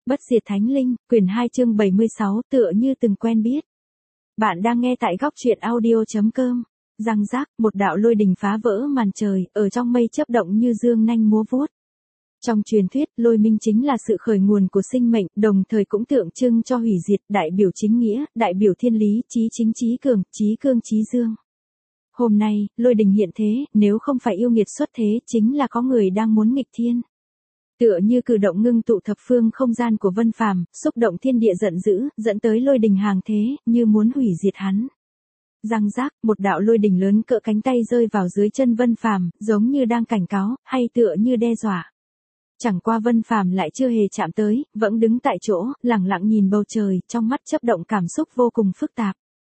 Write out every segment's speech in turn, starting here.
Bất diệt thánh linh, quyển 2 chương 76, tựa như từng quen biết. Bạn đang nghe tại góc truyện audio.com. Răng rác, một đạo lôi đình phá vỡ màn trời, ở trong mây chớp động như dương nanh múa vuốt. Trong truyền thuyết, lôi minh chính là sự khởi nguồn của sinh mệnh, đồng thời cũng tượng trưng cho hủy diệt, đại biểu chính nghĩa, đại biểu thiên lý, chí chính chí cường, chí cương chí dương. Hôm nay, lôi đình hiện thế, nếu không phải yêu nghiệt xuất thế, chính là có người đang muốn nghịch thiên. Tựa như cử động ngưng tụ thập phương không gian của Vân Phàm, xúc động thiên địa giận dữ, dẫn tới lôi đình hàng thế, như muốn hủy diệt hắn. Răng rác, một đạo lôi đình lớn cỡ cánh tay rơi vào dưới chân Vân Phàm, giống như đang cảnh cáo, hay tựa như đe dọa. Chẳng qua Vân Phàm lại chưa hề chạm tới, vẫn đứng tại chỗ, lặng lặng nhìn bầu trời, trong mắt chớp động cảm xúc vô cùng phức tạp.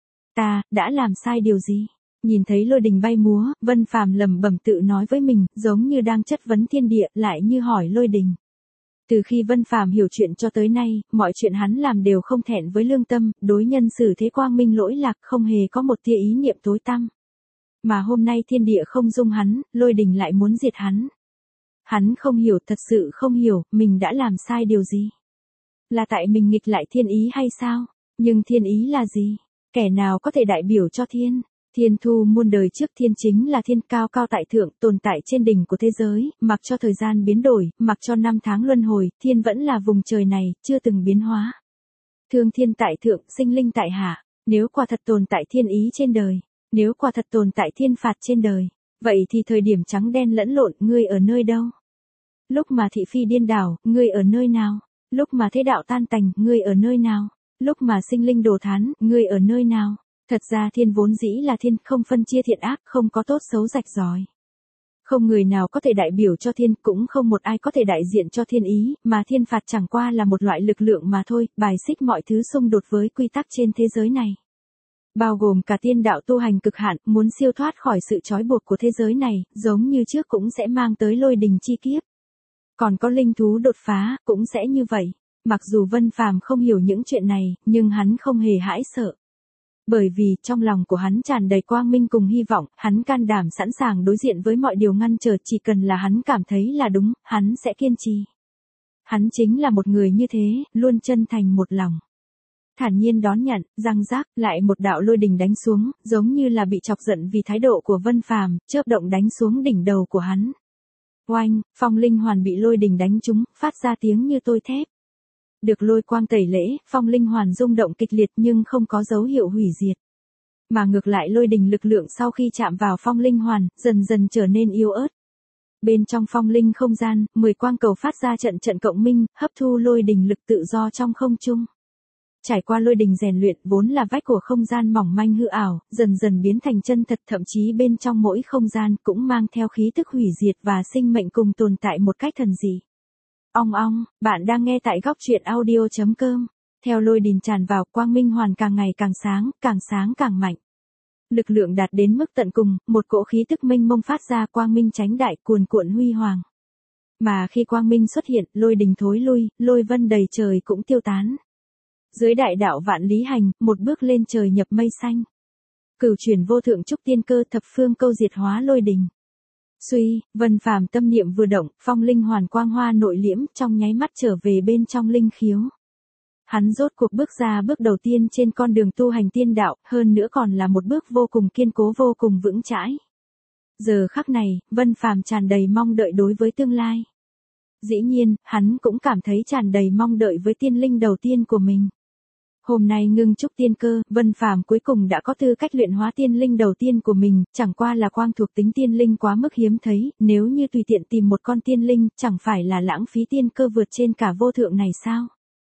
Ta đã làm sai điều gì? Nhìn thấy lôi đình bay múa, Vân Phàm lẩm bẩm tự nói với mình, giống như đang chất vấn thiên địa, lại như hỏi lôi đình. Từ khi Vân Phàm hiểu chuyện cho tới nay, mọi chuyện hắn làm đều không thẹn với lương tâm, đối nhân xử thế quang minh lỗi lạc, không hề có một tia ý niệm tối tăm. Mà hôm nay thiên địa không dung hắn, lôi đình lại muốn diệt hắn. Hắn không hiểu, thật sự không hiểu, mình đã làm sai điều gì? Là tại mình nghịch lại thiên ý hay sao? Nhưng thiên ý là gì? Kẻ nào có thể đại biểu cho thiên? Thiên thu muôn đời trước, thiên chính là thiên cao cao tại thượng, tồn tại trên đỉnh của thế giới, mặc cho thời gian biến đổi, mặc cho năm tháng luân hồi, thiên vẫn là vùng trời này, chưa từng biến hóa. Thương thiên tại thượng, sinh linh tại hạ, nếu quả thật tồn tại thiên ý trên đời, nếu quả thật tồn tại thiên phạt trên đời, vậy thì thời điểm trắng đen lẫn lộn, ngươi ở nơi đâu? Lúc mà thị phi điên đảo, ngươi ở nơi nào? Lúc mà thế đạo tan tành, ngươi ở nơi nào? Lúc mà sinh linh đồ thán, ngươi ở nơi nào? Thật ra thiên vốn dĩ là thiên, không phân chia thiện ác, không có tốt xấu rạch ròi. Không người nào có thể đại biểu cho thiên, cũng không một ai có thể đại diện cho thiên ý, mà thiên phạt chẳng qua là một loại lực lượng mà thôi, bài xích mọi thứ xung đột với quy tắc trên thế giới này. Bao gồm cả tiên đạo tu hành cực hạn, muốn siêu thoát khỏi sự trói buộc của thế giới này, giống như trước cũng sẽ mang tới lôi đình chi kiếp. Còn có linh thú đột phá, cũng sẽ như vậy. Mặc dù Vân Phàm không hiểu những chuyện này, nhưng hắn không hề hãi sợ. Bởi vì, trong lòng của hắn tràn đầy quang minh cùng hy vọng, hắn can đảm sẵn sàng đối diện với mọi điều ngăn trở, chỉ cần là hắn cảm thấy là đúng, hắn sẽ kiên trì. Hắn chính là một người như thế, luôn chân thành một lòng. Thản nhiên đón nhận, răng rác, lại một đạo lôi đình đánh xuống, giống như là bị chọc giận vì thái độ của Vân Phàm, chớp động đánh xuống đỉnh đầu của hắn. Oanh, phong linh hoàn bị lôi đình đánh trúng, phát ra tiếng như tôi thép. Được lôi quang tẩy lễ, phong linh hoàn rung động kịch liệt nhưng không có dấu hiệu hủy diệt. Mà ngược lại lôi đình lực lượng sau khi chạm vào phong linh hoàn, dần dần trở nên yếu ớt. Bên trong phong linh không gian, 10 quang cầu phát ra trận trận cộng minh, hấp thu lôi đình lực tự do trong không trung. Trải qua lôi đình rèn luyện, vốn là vách của không gian mỏng manh hư ảo, dần dần biến thành chân thật, thậm chí bên trong mỗi không gian cũng mang theo khí tức hủy diệt và sinh mệnh cùng tồn tại một cách thần dị. Ong ong, bạn đang nghe tại góc truyện audio.com. Theo lôi đình tràn vào, quang minh hoàn càng ngày càng sáng càng mạnh. Lực lượng đạt đến mức tận cùng, một cỗ khí tức mênh mông phát ra, quang minh chánh đại, cuồn cuộn huy hoàng. Mà khi quang minh xuất hiện, lôi đình thối lui, lôi vân đầy trời cũng tiêu tán. Dưới đại đạo vạn lý hành, một bước lên trời nhập mây xanh. Cửu chuyển vô thượng trúc tiên cơ, thập phương câu diệt hóa lôi đình. Suy, Vân Phàm tâm niệm vừa động, phong linh hoàn quang hoa nội liễm, trong nháy mắt trở về bên trong linh khiếu. Hắn rốt cuộc bước ra bước đầu tiên trên con đường tu hành tiên đạo, hơn nữa còn là một bước vô cùng kiên cố, vô cùng vững chãi. Giờ khắc này, Vân Phàm tràn đầy mong đợi đối với tương lai. Dĩ nhiên, hắn cũng cảm thấy tràn đầy mong đợi với tiên linh đầu tiên của mình. Hôm nay ngưng trúc tiên cơ, Vân Phàm cuối cùng đã có tư cách luyện hóa tiên linh đầu tiên của mình, chẳng qua là quang thuộc tính tiên linh quá mức hiếm thấy, nếu như tùy tiện tìm một con tiên linh, chẳng phải là lãng phí tiên cơ vượt trên cả vô thượng này sao?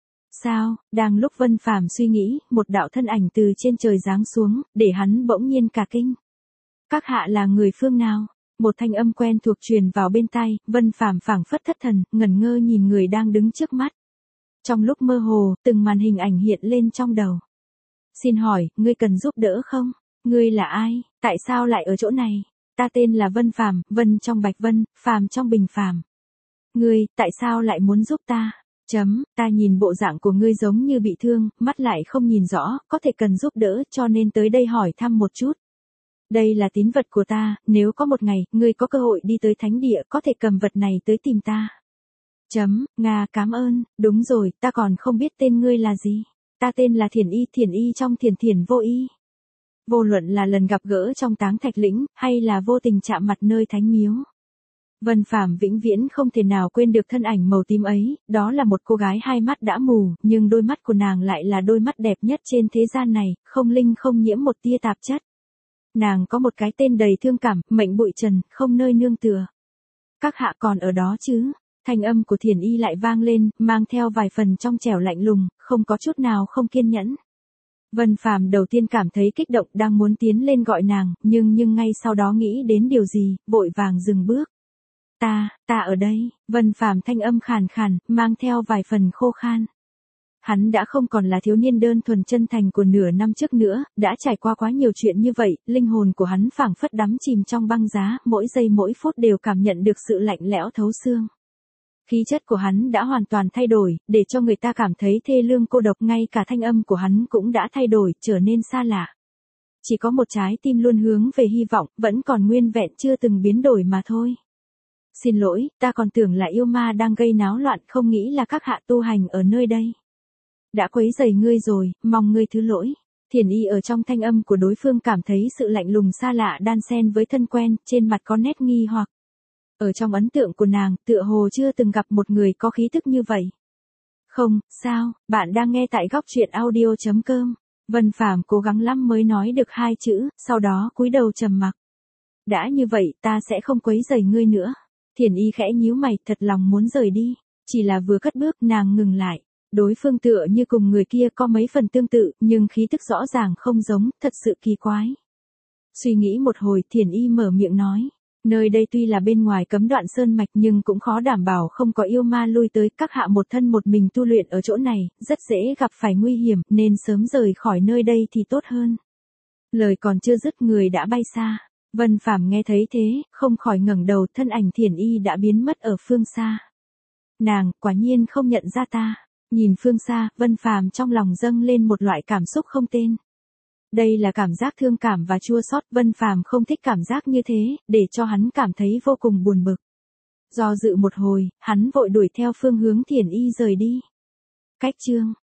Sao, đang lúc Vân Phàm suy nghĩ, một đạo thân ảnh từ trên trời giáng xuống, để hắn bỗng nhiên cả kinh. Các hạ là người phương nào? Một thanh âm quen thuộc truyền vào bên tai, Vân Phàm phảng phất thất thần, ngẩn ngơ nhìn người đang đứng trước mắt. Trong lúc mơ hồ, từng màn hình ảnh hiện lên trong đầu. Xin hỏi, ngươi cần giúp đỡ không? Ngươi là ai? Tại sao lại ở chỗ này? Ta tên là Vân Phàm, Vân trong Bạch Vân, Phàm trong Bình Phàm. Ngươi, tại sao lại muốn giúp ta? Ta nhìn bộ dạng của ngươi giống như bị thương, mắt lại không nhìn rõ, có thể cần giúp đỡ cho nên tới đây hỏi thăm một chút. Đây là tín vật của ta, nếu có một ngày, ngươi có cơ hội đi tới thánh địa, có thể cầm vật này tới tìm ta. Nga cảm ơn, đúng rồi, ta còn không biết tên ngươi là gì. Ta tên là Thiển Y trong Thiển Thiển Vô Y. Vô luận là lần gặp gỡ trong Táng Thạch Lĩnh, hay là vô tình chạm mặt nơi thánh miếu. Vân Phàm vĩnh viễn không thể nào quên được thân ảnh màu tím ấy, đó là một cô gái hai mắt đã mù, nhưng đôi mắt của nàng lại là đôi mắt đẹp nhất trên thế gian này, không linh không nhiễm một tia tạp chất. Nàng có một cái tên đầy thương cảm, mệnh bụi trần, không nơi nương tựa. Các hạ còn ở đó chứ? Thanh âm của Thiển Y lại vang lên, mang theo vài phần trong trẻo lạnh lùng, không có chút nào không kiên nhẫn. Vân Phàm đầu tiên cảm thấy kích động, đang muốn tiến lên gọi nàng, nhưng ngay sau đó nghĩ đến điều gì, vội vàng dừng bước. Ta ở đây. Vân Phàm thanh âm khàn khàn, mang theo vài phần khô khan. Hắn đã không còn là thiếu niên đơn thuần chân thành của nửa năm trước nữa, đã trải qua quá nhiều chuyện như vậy, linh hồn của hắn phảng phất đắm chìm trong băng giá, mỗi giây mỗi phút đều cảm nhận được sự lạnh lẽo thấu xương. Khí chất của hắn đã hoàn toàn thay đổi, để cho người ta cảm thấy thê lương cô độc, ngay cả thanh âm của hắn cũng đã thay đổi, trở nên xa lạ. Chỉ có một trái tim luôn hướng về hy vọng, vẫn còn nguyên vẹn chưa từng biến đổi mà thôi. Xin lỗi, ta còn tưởng là yêu ma đang gây náo loạn, không nghĩ là các hạ tu hành ở nơi đây. Đã quấy rầy ngươi rồi, mong ngươi thứ lỗi. Thiển Y ở trong thanh âm của đối phương cảm thấy sự lạnh lùng xa lạ đan xen với thân quen, trên mặt có nét nghi hoặc. Ở trong ấn tượng của nàng, tựa hồ chưa từng gặp một người có khí tức như vậy. Không, sao, bạn đang nghe tại góc truyện audio.com. Vân Phàm cố gắng lắm mới nói được hai chữ, sau đó cúi đầu trầm mặc. Đã như vậy, ta sẽ không quấy rầy ngươi nữa. Thiển Y khẽ nhíu mày, thật lòng muốn rời đi. Chỉ là vừa cất bước, nàng ngừng lại. Đối phương tựa như cùng người kia có mấy phần tương tự, nhưng khí tức rõ ràng không giống, thật sự kỳ quái. Suy nghĩ một hồi, Thiển Y mở miệng nói. Nơi đây tuy là bên ngoài cấm đoạn sơn mạch nhưng cũng khó đảm bảo không có yêu ma lui tới, các hạ một thân một mình tu luyện ở chỗ này, rất dễ gặp phải nguy hiểm, nên sớm rời khỏi nơi đây thì tốt hơn. Lời còn chưa dứt người đã bay xa. Vân Phàm nghe thấy thế, không khỏi ngẩng đầu, thân ảnh Thiển Y đã biến mất ở phương xa. Nàng, quả nhiên không nhận ra ta. Nhìn phương xa, Vân Phàm trong lòng dâng lên một loại cảm xúc không tên. Đây là cảm giác thương cảm và chua xót, Vân Phàm không thích cảm giác như thế, để cho hắn cảm thấy vô cùng buồn bực. Do dự một hồi, hắn vội đuổi theo phương hướng Thiển Y rời đi. Cách chương